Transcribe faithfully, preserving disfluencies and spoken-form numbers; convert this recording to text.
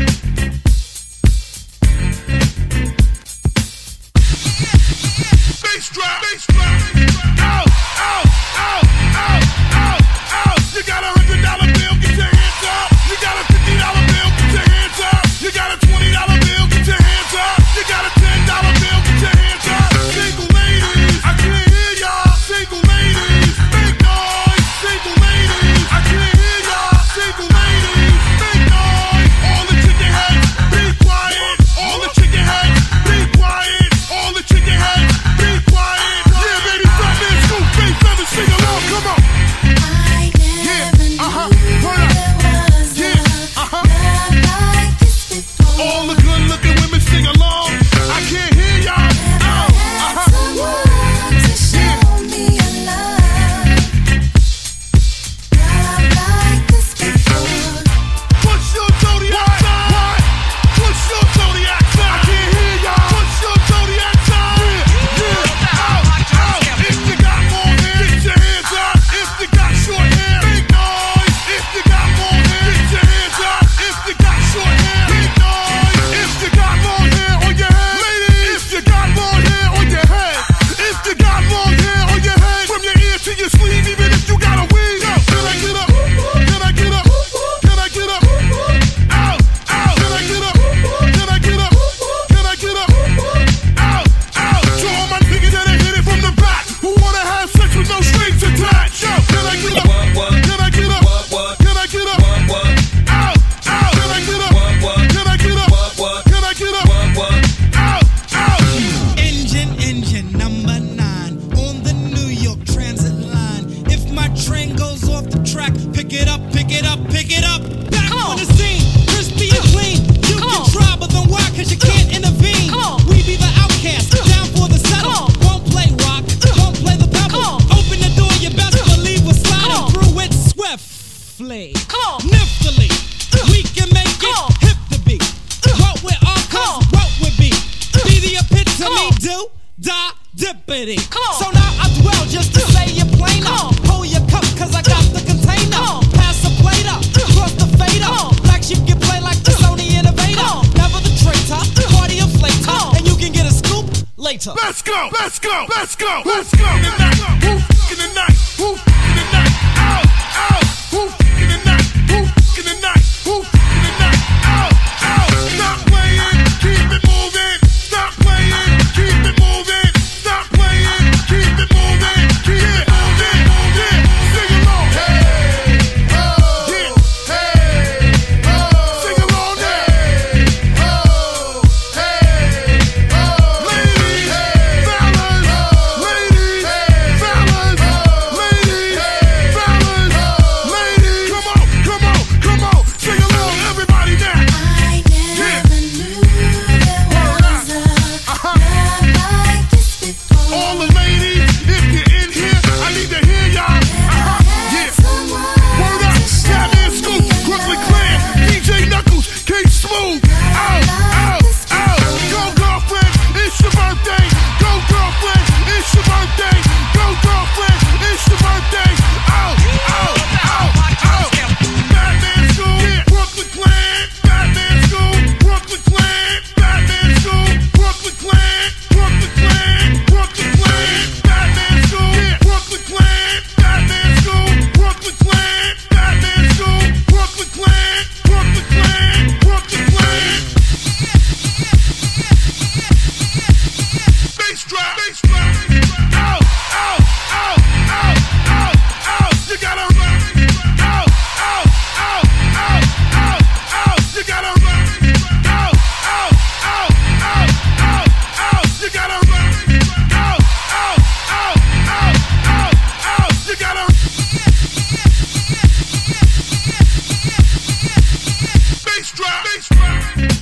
Let's go, let's go, let's go, let's go. In the night, woof, in the night, woof, in the night, out, out, woof, in the night, woof, in the night, woof, in the night, out, out. Stop playing, keep it moving. Stop playing, keep it moving. Stop playing, keep it moving. Keep it moving, moving. Sing along, hey, oh, yeah, hey, oh, sing along, hey, oh, hey, oh, ladies. Bass drop, bass drop.